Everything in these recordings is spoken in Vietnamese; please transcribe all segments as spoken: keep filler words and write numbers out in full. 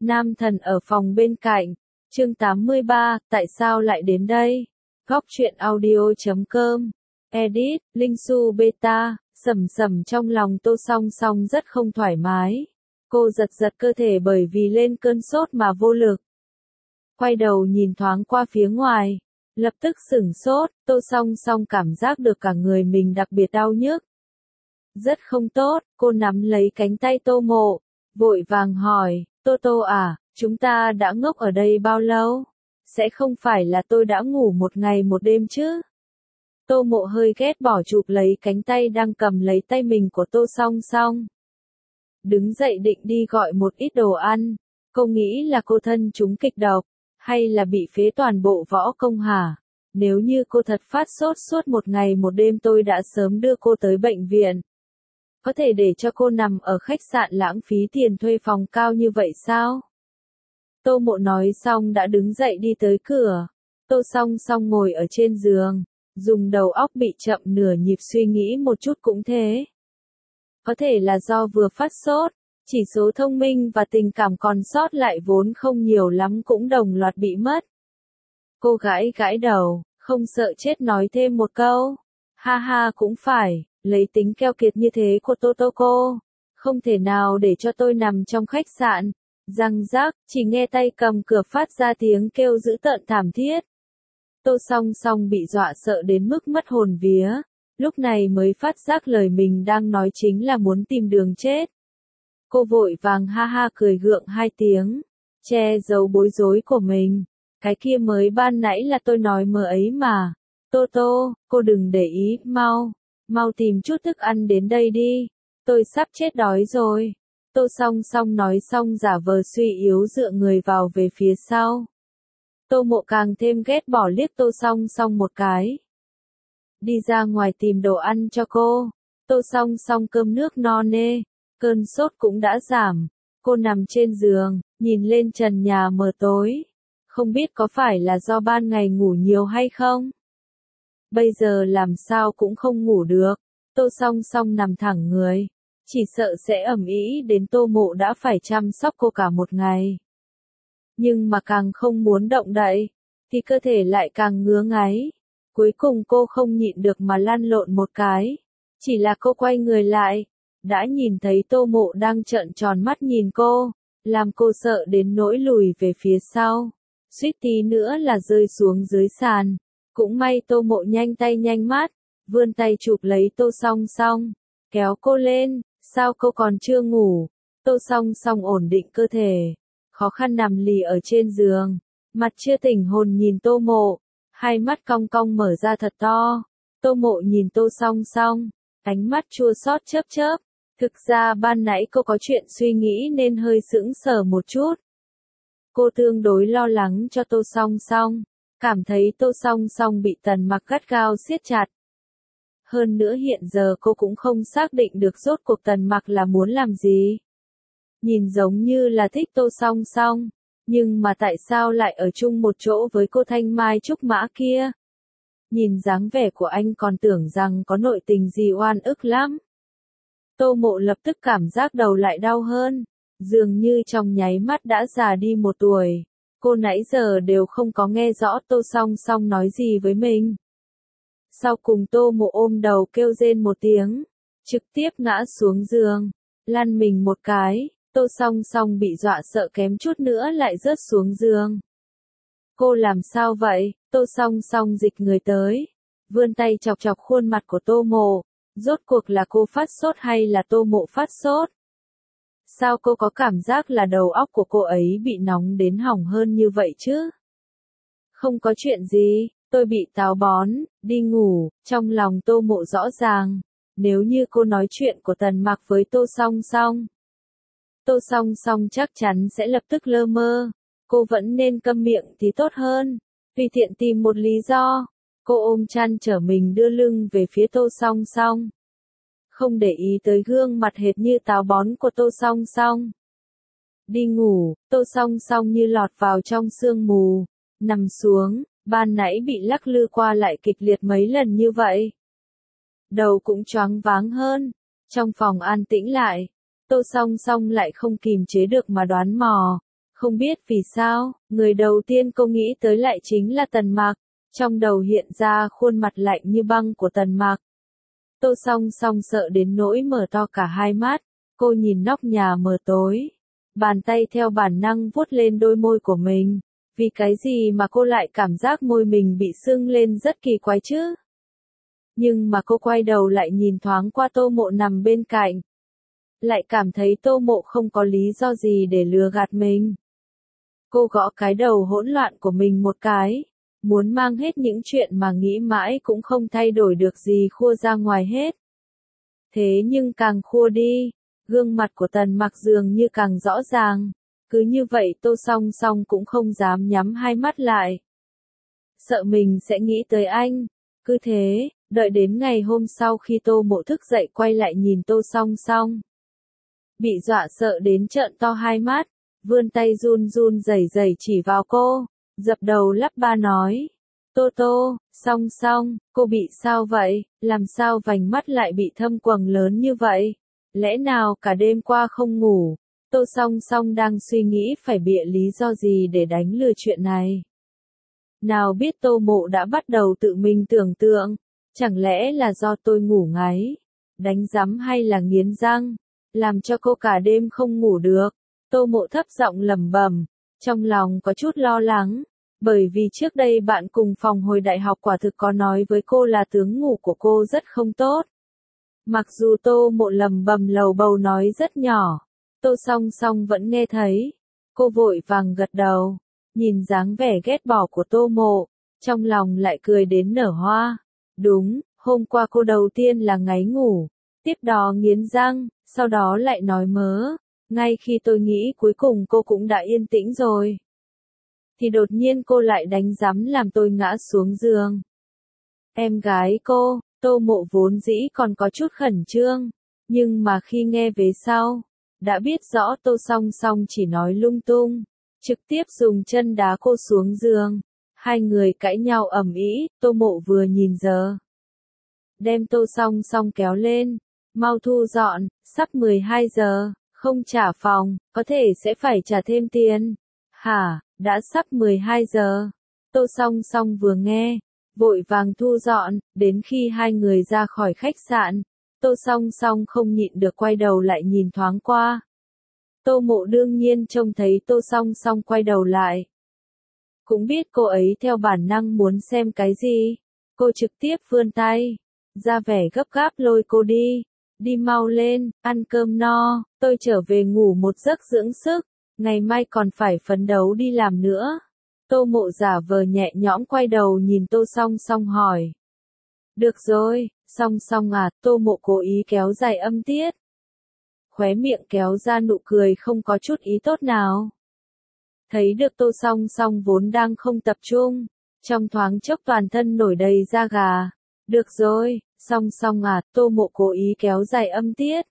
Nam thần ở phòng bên cạnh. Chương tám mươi ba, tại sao lại đến đây? Góc truyện audio chấm com. Edit, Linh Su Beta, sầm sầm trong lòng Tô Song Song rất không thoải mái. Cô giật giật cơ thể bởi vì lên cơn sốt mà vô lực. Quay đầu nhìn thoáng qua phía ngoài. Lập tức sửng sốt, Tô Song Song cảm giác được cả người mình đặc biệt đau nhức. Rất không tốt, cô nắm lấy cánh tay Tô Mộ, vội vàng hỏi, Tô Tô à, chúng ta đã ngốc ở đây bao lâu? Sẽ không phải là tôi đã ngủ một ngày một đêm chứ? Tô Mộ hơi ghét bỏ chụp lấy cánh tay đang cầm lấy tay mình của Tô Song Song. Đứng dậy định đi gọi một ít đồ ăn, cô nghĩ là cô thân trúng kịch độc, hay là bị phế toàn bộ võ công hả? Nếu như cô thật phát sốt suốt một ngày một đêm tôi đã sớm đưa cô tới bệnh viện. Có thể để cho cô nằm ở khách sạn lãng phí tiền thuê phòng cao như vậy sao? Tô Mộ nói xong đã đứng dậy đi tới cửa. Tô Song Song ngồi ở trên giường, dùng đầu óc bị chậm nửa nhịp suy nghĩ một chút cũng thế. Có thể là do vừa phát sốt, chỉ số thông minh và tình cảm còn sót lại vốn không nhiều lắm cũng đồng loạt bị mất. Cô gãi gãi đầu, không sợ chết nói thêm một câu. Ha ha cũng phải, lấy tính keo kiệt như thế của Tô Tô cô, không thể nào để cho tôi nằm trong khách sạn. Răng rác, chỉ nghe tay cầm cửa phát ra tiếng kêu dữ tợn thảm thiết. Tô Song Song bị dọa sợ đến mức mất hồn vía, lúc này mới phát giác lời mình đang nói chính là muốn tìm đường chết. Cô vội vàng ha ha cười gượng hai tiếng, che giấu bối rối của mình. Cái kia mới ban nãy là tôi nói mơ ấy mà. Tô Tô, cô đừng để ý, mau, mau tìm chút thức ăn đến đây đi. Tôi sắp chết đói rồi. Tô Song Song nói xong giả vờ suy yếu dựa người vào về phía sau. Tô Mộ càng thêm ghét bỏ liếc Tô Song Song một cái. Đi ra ngoài tìm đồ ăn cho cô. Tô Song Song cơm nước no nê, cơn sốt cũng đã giảm. Cô nằm trên giường, nhìn lên trần nhà mờ tối. Không biết có phải là do ban ngày ngủ nhiều hay không? Bây giờ làm sao cũng không ngủ được. Tô Song Song nằm thẳng người. Chỉ sợ sẽ ầm ĩ đến Tô Mộ đã phải chăm sóc cô cả một ngày. Nhưng mà càng không muốn động đậy, thì cơ thể lại càng ngứa ngáy. Cuối cùng cô không nhịn được mà lăn lộn một cái. Chỉ là cô quay người lại, đã nhìn thấy Tô Mộ đang trợn tròn mắt nhìn cô, làm cô sợ đến nỗi lùi về phía sau. Suýt tí nữa là rơi xuống dưới sàn. Cũng may Tô Mộ nhanh tay nhanh mắt, vươn tay chụp lấy Tô Song Song, kéo cô lên. Sao cô còn chưa ngủ? Tô Song Song ổn định cơ thể, khó khăn nằm lì ở trên giường, mặt chưa tỉnh hồn nhìn Tô Mộ, hai mắt cong cong mở ra thật to. Tô Mộ nhìn Tô Song Song, ánh mắt chua xót chớp chớp. Thực ra ban nãy cô có chuyện suy nghĩ nên hơi sững sờ một chút. Cô tương đối lo lắng cho Tô Song Song, cảm thấy Tô Song Song bị Tần Mặc gắt gao siết chặt. Hơn nữa hiện giờ cô cũng không xác định được rốt cuộc Tần Mặc là muốn làm gì. Nhìn giống như là thích Tô Song Song, nhưng mà tại sao lại ở chung một chỗ với cô Thanh Mai Trúc Mã kia? Nhìn dáng vẻ của anh còn tưởng rằng có nội tình gì oan ức lắm. Tô Mộ lập tức cảm giác đầu lại đau hơn, dường như trong nháy mắt đã già đi một tuổi. Cô nãy giờ đều không có nghe rõ Tô Song Song nói gì với mình. Sau cùng Tô Mộ ôm đầu kêu rên một tiếng, trực tiếp ngã xuống giường, lăn mình một cái. Tô Song Song bị dọa sợ kém chút nữa lại rớt xuống giường. Cô làm sao vậy? Tô Song Song dịch người tới, vươn tay chọc chọc khuôn mặt của Tô Mộ. Rốt cuộc là cô phát sốt hay là Tô Mộ phát sốt? Sao cô có cảm giác là đầu óc của cô ấy bị nóng đến hỏng hơn như vậy chứ? Không có chuyện gì, tôi bị táo bón, đi ngủ. Trong lòng Tô Mộ rõ ràng, nếu như cô nói chuyện của Tần Mặc với Tô Song Song, Tô Song Song chắc chắn sẽ lập tức lơ mơ. Cô vẫn nên câm miệng thì tốt hơn. Tùy tiện tìm một lý do, cô ôm chăn trở mình đưa lưng về phía Tô Song Song, không để ý tới gương mặt hệt như táo bón của Tô Song Song. Đi ngủ. Tô Song Song như lọt vào trong sương mù, nằm xuống. Ban nãy bị lắc lư qua lại kịch liệt mấy lần như vậy, đầu cũng choáng váng hơn. Trong phòng an tĩnh lại, Tô Song Song lại không kìm chế được mà đoán mò, Không biết vì sao, người đầu tiên cô nghĩ tới lại chính là Tần Mặc, trong đầu hiện ra khuôn mặt lạnh như băng của Tần Mặc. Tô Song Song sợ đến nỗi mở to cả hai mắt, cô nhìn nóc nhà mờ tối, bàn tay theo bản năng vuốt lên đôi môi của mình, vì cái gì mà cô lại cảm giác môi mình bị sưng lên rất kỳ quái chứ? Nhưng mà cô quay đầu lại nhìn thoáng qua Tô Mộ nằm bên cạnh, lại cảm thấy Tô Mộ không có lý do gì để lừa gạt mình. Cô gõ cái đầu hỗn loạn của mình một cái, muốn mang hết những chuyện mà nghĩ mãi cũng không thay đổi được gì khua ra ngoài hết. Thế nhưng càng khua đi, gương mặt của Tần Mặc dường như càng rõ ràng, cứ như vậy Tô Song Song cũng không dám nhắm hai mắt lại. Sợ mình sẽ nghĩ tới anh, cứ thế, đợi đến ngày hôm sau khi Tô Mộ thức dậy quay lại nhìn Tô Song Song. Bị dọa sợ đến trợn to hai mắt, vươn tay run run rẩy rẩy chỉ vào cô, dập đầu lắp ba nói. Tô Tô, Song Song, cô bị sao vậy, làm sao vành mắt lại bị thâm quầng lớn như vậy? Lẽ nào cả đêm qua không ngủ? Tô Song Song đang suy nghĩ phải bịa lý do gì để đánh lừa chuyện này. Nào biết Tô Mộ đã bắt đầu tự mình tưởng tượng, chẳng lẽ là do tôi ngủ ngáy, đánh rắm hay là nghiến răng, làm cho cô cả đêm không ngủ được. Tô Mộ thấp giọng lẩm bẩm, trong lòng có chút lo lắng, bởi vì trước đây bạn cùng phòng hồi đại học quả thực có nói với cô là tướng ngủ của cô rất không tốt. Mặc dù Tô Mộ lẩm bẩm lầu bầu nói rất nhỏ, Tô Song Song vẫn nghe thấy. Cô vội vàng gật đầu, nhìn dáng vẻ ghét bỏ của Tô Mộ, trong lòng lại cười đến nở hoa. Đúng, hôm qua cô đầu tiên là ngáy ngủ, tiếp đó nghiến răng, sau đó lại nói mớ. Ngay khi tôi nghĩ cuối cùng cô cũng đã yên tĩnh rồi, thì đột nhiên cô lại đánh rắm làm tôi ngã xuống giường. Em gái cô, Tô Mộ vốn dĩ còn có chút khẩn trương, nhưng mà khi nghe về sau, đã biết rõ Tô Song Song chỉ nói lung tung, trực tiếp dùng chân đá cô xuống giường. Hai người cãi nhau ầm ĩ, Tô Mộ vừa nhìn giờ, đem Tô Song Song kéo lên, mau thu dọn, sắp mười hai giờ, không trả phòng, có thể sẽ phải trả thêm tiền. Hả, đã sắp mười hai giờ. Tô Song Song vừa nghe, vội vàng thu dọn, đến khi hai người ra khỏi khách sạn, Tô Song Song không nhịn được quay đầu lại nhìn thoáng qua. Tô Mộ đương nhiên trông thấy Tô Song Song quay đầu lại, cũng biết cô ấy theo bản năng muốn xem cái gì, cô trực tiếp vươn tay, ra vẻ gấp gáp lôi cô đi. Đi mau lên, ăn cơm no, tôi trở về ngủ một giấc dưỡng sức, ngày mai còn phải phấn đấu đi làm nữa. Tô Mộ giả vờ nhẹ nhõm quay đầu nhìn Tô Song Song hỏi. Được rồi, Song Song à, Tô Mộ cố ý kéo dài âm tiết. Khóe miệng kéo ra nụ cười không có chút ý tốt nào. Thấy được Tô Song Song vốn đang không tập trung, trong thoáng chốc toàn thân nổi đầy da gà. Được rồi, Song Song à, Tô Mộ cố ý kéo dài âm tiết.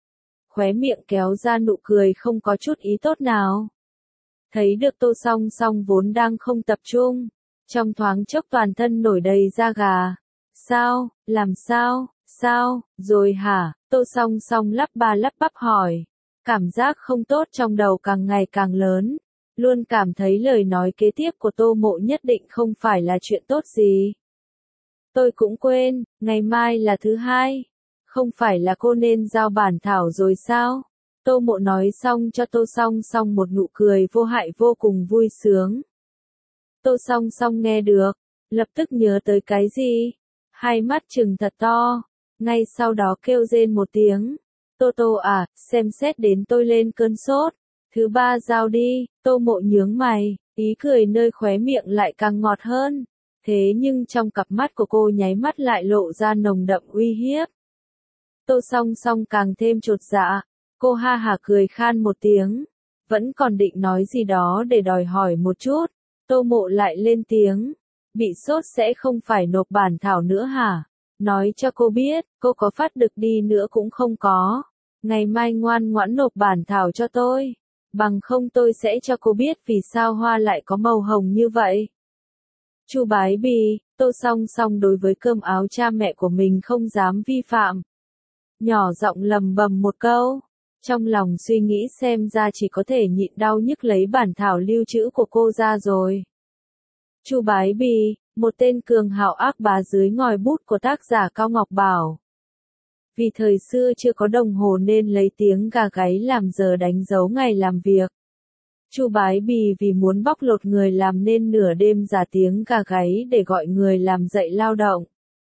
Khóe miệng kéo ra nụ cười không có chút ý tốt nào. Thấy được Tô Song Song vốn đang không tập trung, trong thoáng chốc toàn thân nổi đầy da gà. Sao, làm sao, sao, rồi hả, Tô Song Song lắp ba lắp bắp hỏi. Cảm giác không tốt trong đầu càng ngày càng lớn, luôn cảm thấy lời nói kế tiếp của Tô Mộ nhất định không phải là chuyện tốt gì. Tôi cũng quên, ngày mai là thứ hai. Không phải là cô nên giao bản thảo rồi sao? Tô Mộ nói xong cho Tô Song Song một nụ cười vô hại vô cùng vui sướng. Tô Song Song nghe được, lập tức nhớ tới cái gì? Hai mắt trừng thật to, ngay sau đó kêu rên một tiếng. Tô Tô à, xem xét đến tôi lên cơn sốt. Thứ ba giao đi, Tô Mộ nhướng mày, ý cười nơi khóe miệng lại càng ngọt hơn. Thế nhưng trong cặp mắt của cô nháy mắt lại lộ ra nồng đậm uy hiếp. Tô Song Song càng thêm chột dạ, cô ha hả cười khan một tiếng, vẫn còn định nói gì đó để đòi hỏi một chút, Tô Mộ lại lên tiếng, bị sốt sẽ không phải nộp bản thảo nữa hả? Nói cho cô biết, cô có phát đực đi nữa cũng không có, ngày mai ngoan ngoãn nộp bản thảo cho tôi, bằng không tôi sẽ cho cô biết vì sao hoa lại có màu hồng như vậy. Chu Bái Bì, Tô Song Song đối với cơm áo cha mẹ của mình không dám vi phạm. Nhỏ giọng lầm bầm một câu, Trong lòng suy nghĩ xem ra chỉ có thể nhịn đau nhức lấy bản thảo lưu trữ của cô ra rồi. Chu Bái Bì, một tên cường hào ác bá dưới ngòi bút của tác giả Cao Ngọc Bảo. Vì thời xưa chưa có đồng hồ nên lấy tiếng gà gáy làm giờ đánh dấu ngày làm việc. Chu Bái Bì vì muốn bóc lột người làm nên nửa đêm giả tiếng gà gáy để gọi người làm dậy lao động.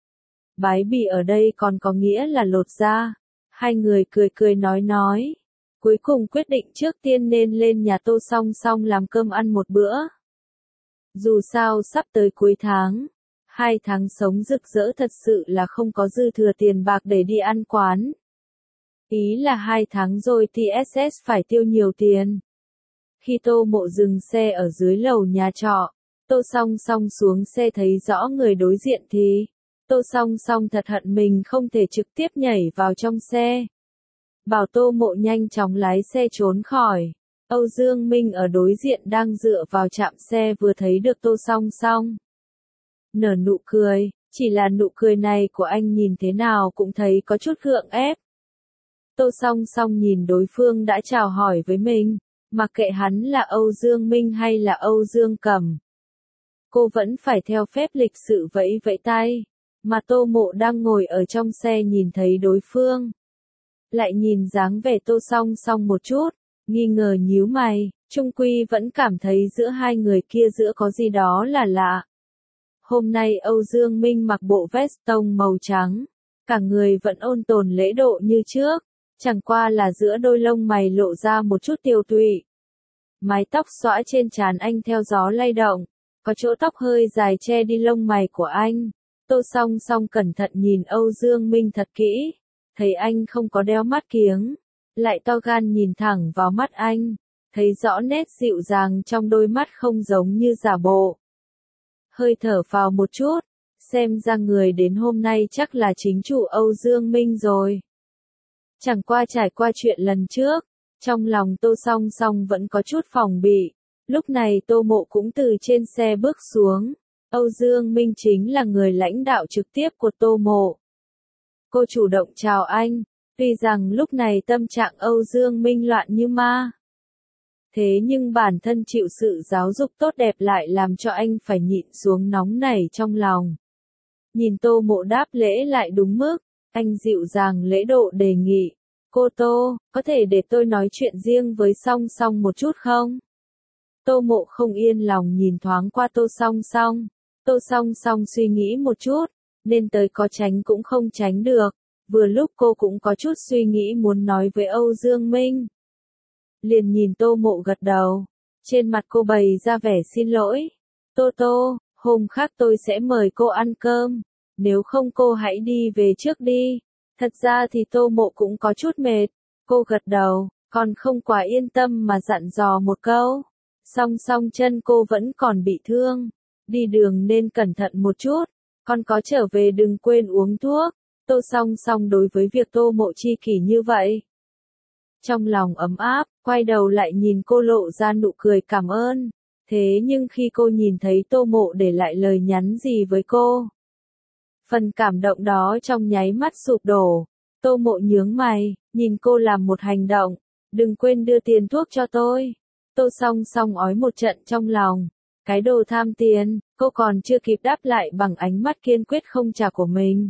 Bái bì ở đây còn có nghĩa là lột da. Hai người cười cười nói nói. Cuối cùng quyết định trước tiên nên lên nhà Tô Song Song làm cơm ăn một bữa. Dù sao sắp tới cuối tháng, hai tháng sống rực rỡ thật sự là không có dư thừa tiền bạc để đi ăn quán. Ý là hai tháng rồi tê ét ét phải tiêu nhiều tiền. Khi Tô Mộ dừng xe ở dưới lầu nhà trọ, Tô Song Song xuống xe thấy rõ người đối diện thì, Tô Song Song thật hận mình không thể trực tiếp nhảy vào trong xe. Bảo Tô Mộ nhanh chóng lái xe trốn khỏi. Âu Dương Minh ở đối diện đang dựa vào trạm xe vừa thấy được Tô Song Song. Nở nụ cười, chỉ là nụ cười này của anh nhìn thế nào cũng thấy có chút gượng ép. Tô Song Song nhìn đối phương đã chào hỏi với mình, mặc kệ hắn là Âu Dương Minh hay là Âu Dương Cẩm. Cô vẫn phải theo phép lịch sự vẫy vẫy tay, mà Tô Mộ đang ngồi ở trong xe nhìn thấy đối phương. Lại nhìn dáng vẻ Tô Song Song một chút, nghi ngờ nhíu mày, chung quy vẫn cảm thấy giữa hai người kia giữa có gì đó là lạ. Hôm nay Âu Dương Minh mặc bộ vest tông màu trắng, cả người vẫn ôn tồn lễ độ như trước, chẳng qua là giữa đôi lông mày lộ ra một chút tiều tụy. Mái tóc xõa trên trán anh theo gió lay động, có chỗ tóc hơi dài che đi lông mày của anh. Tô Song Song cẩn thận nhìn Âu Dương Minh thật kỹ, thấy anh không có đeo mắt kiếng, lại to gan nhìn thẳng vào mắt anh, thấy rõ nét dịu dàng trong đôi mắt không giống như giả bộ. Hơi thở vào một chút, xem ra người đến hôm nay chắc là chính chủ Âu Dương Minh rồi. Chẳng qua trải qua chuyện lần trước, trong lòng Tô Song Song vẫn có chút phòng bị. Lúc này Tô Mộ cũng từ trên xe bước xuống. Âu Dương Minh chính là người lãnh đạo trực tiếp của Tô Mộ. Cô chủ động chào anh, tuy rằng lúc này tâm trạng Âu Dương Minh loạn như ma. Thế nhưng bản thân chịu sự giáo dục tốt đẹp lại làm cho anh phải nhịn xuống nóng nảy trong lòng. Nhìn Tô Mộ đáp lễ lại đúng mức, anh dịu dàng lễ độ đề nghị. Cô Tô, có thể để tôi nói chuyện riêng với Song Song một chút không? Tô Mộ không yên lòng nhìn thoáng qua Tô Song Song. Tô Song Song suy nghĩ một chút, nên tới có tránh cũng không tránh được. Vừa lúc cô cũng có chút suy nghĩ muốn nói với Âu Dương Minh. Liền nhìn Tô Mộ gật đầu. Trên mặt cô bày ra vẻ xin lỗi. Tô Tô, hôm khác tôi sẽ mời cô ăn cơm. Nếu không cô hãy đi về trước đi. Thật ra thì Tô Mộ cũng có chút mệt. Cô gật đầu, còn không quá yên tâm mà dặn dò một câu. Song Song chân cô vẫn còn bị thương. Đi đường nên cẩn thận một chút. Con có trở về đừng quên uống thuốc. Tô Song Song đối với việc Tô Mộ chi kỷ như vậy. Trong lòng ấm áp, quay đầu lại nhìn cô lộ ra nụ cười cảm ơn. Thế nhưng khi cô nhìn thấy Tô Mộ để lại lời nhắn gì với cô, phần cảm động đó trong nháy mắt sụp đổ. Tô Mộ nhướng mày, nhìn cô làm một hành động. Đừng quên đưa tiền thuốc cho tôi. Tô Song Song ói một trận trong lòng. Cái đồ tham tiền, cô còn chưa kịp đáp lại bằng ánh mắt kiên quyết không trả của mình.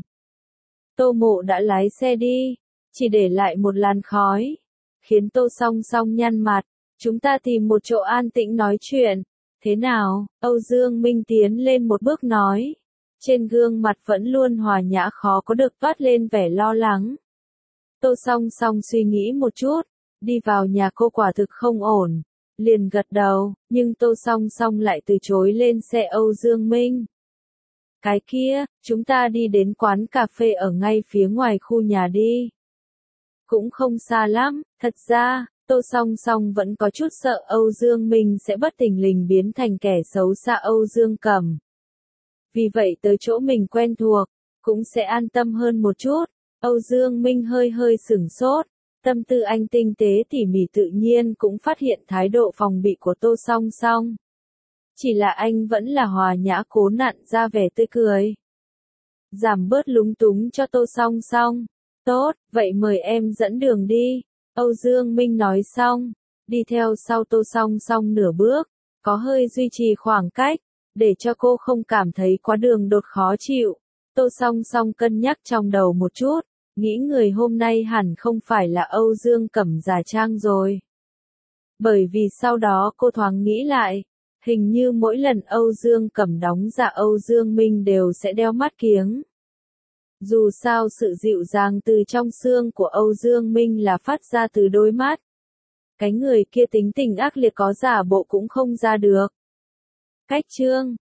Tô Mộ đã lái xe đi, chỉ để lại một làn khói, khiến Tô Song Song nhăn mặt. Chúng ta tìm một chỗ an tĩnh nói chuyện. Thế nào? Âu Dương Minh tiến lên một bước nói. Trên gương mặt vẫn luôn hòa nhã khó có được toát lên vẻ lo lắng. Tô Song Song suy nghĩ một chút, đi vào nhà cô quả thực không ổn. Liền gật đầu, nhưng Tô Song Song lại từ chối lên xe Âu Dương Minh. Cái kia, chúng ta đi đến quán cà phê ở ngay phía ngoài khu nhà đi. Cũng không xa lắm, thật ra, Tô Song Song vẫn có chút sợ Âu Dương Minh sẽ bất thình lình biến thành kẻ xấu xa Âu Dương Cẩm. Vì vậy tới chỗ mình quen thuộc, cũng sẽ an tâm hơn một chút. Âu Dương Minh hơi hơi sửng sốt. Tâm tư anh tinh tế tỉ mỉ tự nhiên cũng phát hiện thái độ phòng bị của Tô Song Song. Chỉ là anh vẫn là hòa nhã cố nặn ra vẻ tươi cười. Giảm bớt lúng túng cho Tô Song Song. Tốt, vậy mời em dẫn đường đi. Âu Dương Minh nói xong, đi theo sau Tô Song Song nửa bước, có hơi duy trì khoảng cách, để cho cô không cảm thấy quá đường đột khó chịu. Tô Song Song cân nhắc trong đầu một chút, nghĩ người hôm nay hẳn không phải là Âu Dương Cẩm giả trang rồi. Bởi vì sau đó cô thoáng nghĩ lại, hình như mỗi lần Âu Dương Cẩm đóng giả Âu Dương Minh đều sẽ đeo mắt kiếng. Dù sao sự dịu dàng từ trong xương của Âu Dương Minh là phát ra từ đôi mắt. Cái người kia tính tình ác liệt có giả bộ cũng không ra được. Cách chương